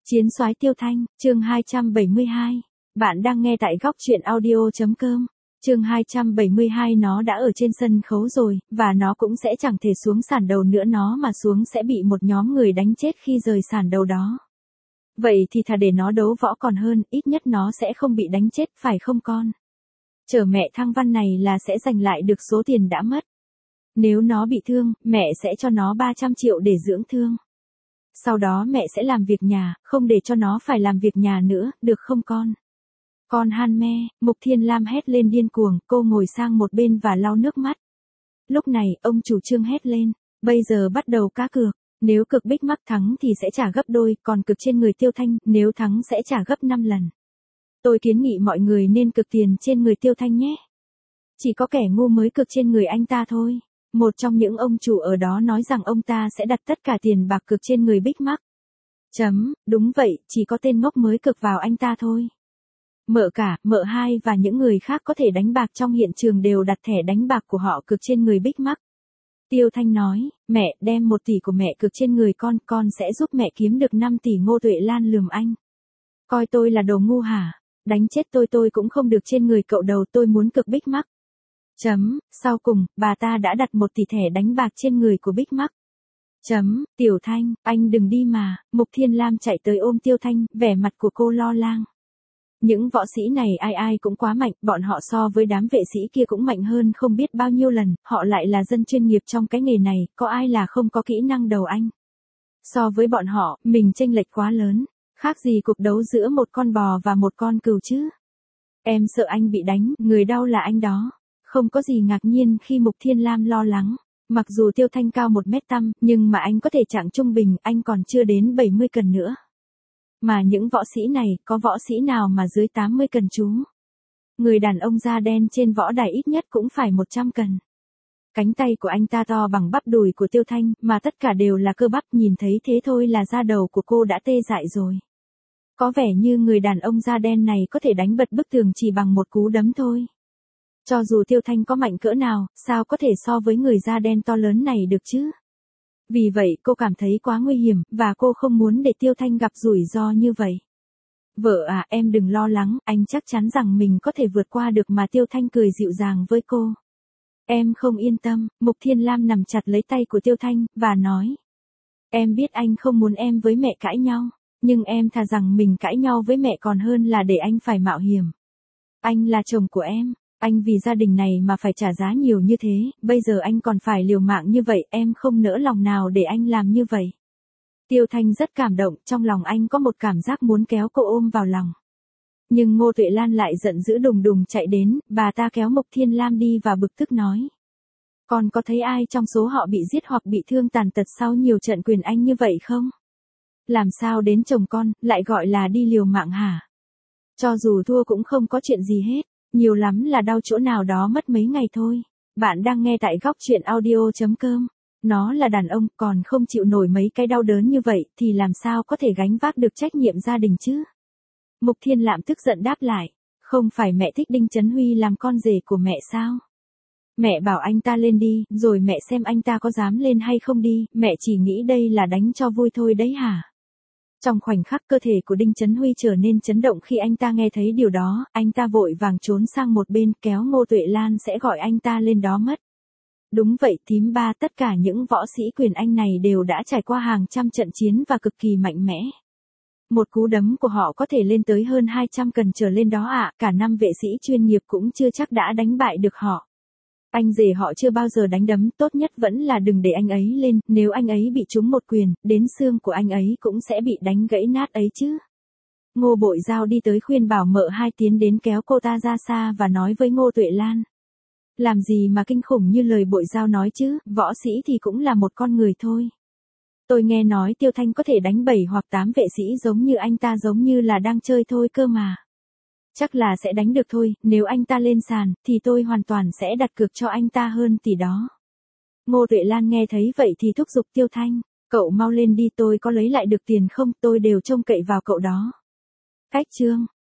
Chiến soái Tiêu Thanh, chương 272. Bạn đang nghe tại góc truyện audio.com. Chương 272 nó đã ở trên sân khấu rồi, và nó cũng sẽ chẳng thể xuống sàn đầu nữa, nó mà xuống sẽ bị một nhóm người đánh chết khi rời sàn đầu đó. Vậy thì thà để nó đấu võ còn hơn, ít nhất nó sẽ không bị đánh chết, phải không con? Chở mẹ Thăng Văn này là sẽ giành lại được số tiền đã mất. Nếu nó bị thương, mẹ sẽ cho nó 300 triệu để dưỡng thương. Sau đó mẹ sẽ làm việc nhà, không để cho nó phải làm việc nhà nữa, được không con? Con Han Me, Mục Thiên Lam hét lên điên cuồng, cô ngồi sang một bên và lau nước mắt. Lúc này, ông chủ Trương hét lên, bây giờ bắt đầu cá cược, nếu cực Big Mac thắng thì sẽ trả gấp đôi, còn cực trên người Tiêu Thanh, nếu thắng sẽ trả gấp 5 lần. Tôi kiến nghị mọi người nên cực tiền trên người Tiêu Thanh nhé. Chỉ có kẻ ngu mới cực trên người anh ta thôi. Một trong những ông chủ ở đó nói rằng ông ta sẽ đặt tất cả tiền bạc cực trên người Big Mac. Đúng vậy, chỉ có tên ngốc mới cực vào anh ta thôi. Mợ cả, mợ hai và những người khác có thể đánh bạc trong hiện trường đều đặt thẻ đánh bạc của họ cực trên người Big Mac. Tiêu Thanh nói, mẹ đem 1 tỷ của mẹ cực trên người con sẽ giúp mẹ kiếm được 5 tỷ. Ngô Tuệ Lan lườm anh. Coi tôi là đồ ngu hả? Đánh chết tôi cũng không được trên người cậu đầu, tôi muốn cực Big Mac. Sau cùng, bà ta đã đặt 1 tỷ thẻ đánh bạc trên người của Big Mac. Tiểu Thanh, anh đừng đi mà. Mục Thiên Lam chạy tới ôm Tiêu Thanh, vẻ mặt của cô lo lắng. Những võ sĩ này ai cũng quá mạnh, bọn họ so với đám vệ sĩ kia cũng mạnh hơn không biết bao nhiêu lần, họ lại là dân chuyên nghiệp trong cái nghề này, có ai là không có kỹ năng đầu anh. So với bọn họ, mình chênh lệch quá lớn, khác gì cuộc đấu giữa một con bò và một con cừu chứ. Em sợ anh bị đánh, người đau là anh đó. Không có gì ngạc nhiên khi Mục Thiên Lam lo lắng. Mặc dù Tiêu Thanh cao 1m8, nhưng mà anh có thể chạng trung bình, anh còn chưa đến 70 cân nữa. Mà những võ sĩ này, có võ sĩ nào mà dưới 80 cân chú? Người đàn ông da đen trên võ đài ít nhất cũng phải 100 cân. Cánh tay của anh ta to bằng bắp đùi của Tiêu Thanh, mà tất cả đều là cơ bắp, nhìn thấy thế thôi là da đầu của cô đã tê dại rồi. Có vẻ như người đàn ông da đen này có thể đánh bật bức tường chỉ bằng một cú đấm thôi. Cho dù Tiêu Thanh có mạnh cỡ nào, sao có thể so với người da đen to lớn này được chứ? Vì vậy cô cảm thấy quá nguy hiểm, và cô không muốn để Tiêu Thanh gặp rủi ro như vậy. Vợ à, em đừng lo lắng, anh chắc chắn rằng mình có thể vượt qua được mà. Tiêu Thanh cười dịu dàng với cô. Em không yên tâm. Mục Thiên Lam nắm chặt lấy tay của Tiêu Thanh, và nói. Em biết anh không muốn em với mẹ cãi nhau, nhưng em thà rằng mình cãi nhau với mẹ còn hơn là để anh phải mạo hiểm. Anh là chồng của em. Anh vì gia đình này mà phải trả giá nhiều như thế, bây giờ anh còn phải liều mạng như vậy, em không nỡ lòng nào để anh làm như vậy. Tiêu Thanh rất cảm động, trong lòng anh có một cảm giác muốn kéo cô ôm vào lòng. Nhưng Ngô Tuệ Lan lại giận dữ đùng đùng chạy đến, bà ta kéo Mục Thiên Lam đi và bực tức nói. Con có thấy ai trong số họ bị giết hoặc bị thương tàn tật sau nhiều trận quyền anh như vậy không? Làm sao đến chồng con, lại gọi là đi liều mạng hả? Cho dù thua cũng không có chuyện gì hết. Nhiều lắm là đau chỗ nào đó mất mấy ngày thôi. Bạn đang nghe tại góc truyện audio.com. Nó là đàn ông, còn không chịu nổi mấy cái đau đớn như vậy, thì làm sao có thể gánh vác được trách nhiệm gia đình chứ? Mục Thiên Lam tức giận đáp lại. Không phải mẹ thích Đinh Chấn Huy làm con rể của mẹ sao? Mẹ bảo anh ta lên đi, rồi mẹ xem anh ta có dám lên hay không đi, mẹ chỉ nghĩ đây là đánh cho vui thôi đấy hả? Trong khoảnh khắc cơ thể của Đinh Chấn Huy trở nên chấn động khi anh ta nghe thấy điều đó, anh ta vội vàng trốn sang một bên kéo Ngô Tuệ Lan sẽ gọi anh ta lên đó mất. Đúng vậy thím ba, tất cả những võ sĩ quyền Anh này đều đã trải qua hàng trăm trận chiến và cực kỳ mạnh mẽ. Một cú đấm của họ có thể lên tới hơn 200 cân trở lên đó ạ, cả 5 vệ sĩ chuyên nghiệp cũng chưa chắc đã đánh bại được họ. Anh rể họ chưa bao giờ đánh đấm, tốt nhất vẫn là đừng để anh ấy lên, nếu anh ấy bị trúng một quyền, đến xương của anh ấy cũng sẽ bị đánh gãy nát ấy chứ. Ngô Bội Giao đi tới khuyên bảo mợ hai tiến đến kéo cô ta ra xa và nói với Ngô Tuệ Lan. Làm gì mà kinh khủng như lời Bội Giao nói chứ, võ sĩ thì cũng là một con người thôi. Tôi nghe nói Tiêu Thanh có thể đánh 7 hoặc 8 vệ sĩ giống như anh ta, giống như là đang chơi thôi cơ mà. Chắc là sẽ đánh được thôi, nếu anh ta lên sàn, thì tôi hoàn toàn sẽ đặt cược cho anh ta hơn tỷ đó. Ngô Tuệ Lan nghe thấy vậy thì thúc giục Tiêu Thanh, cậu mau lên đi, tôi có lấy lại được tiền không, tôi đều trông cậy vào cậu đó. Cách chương,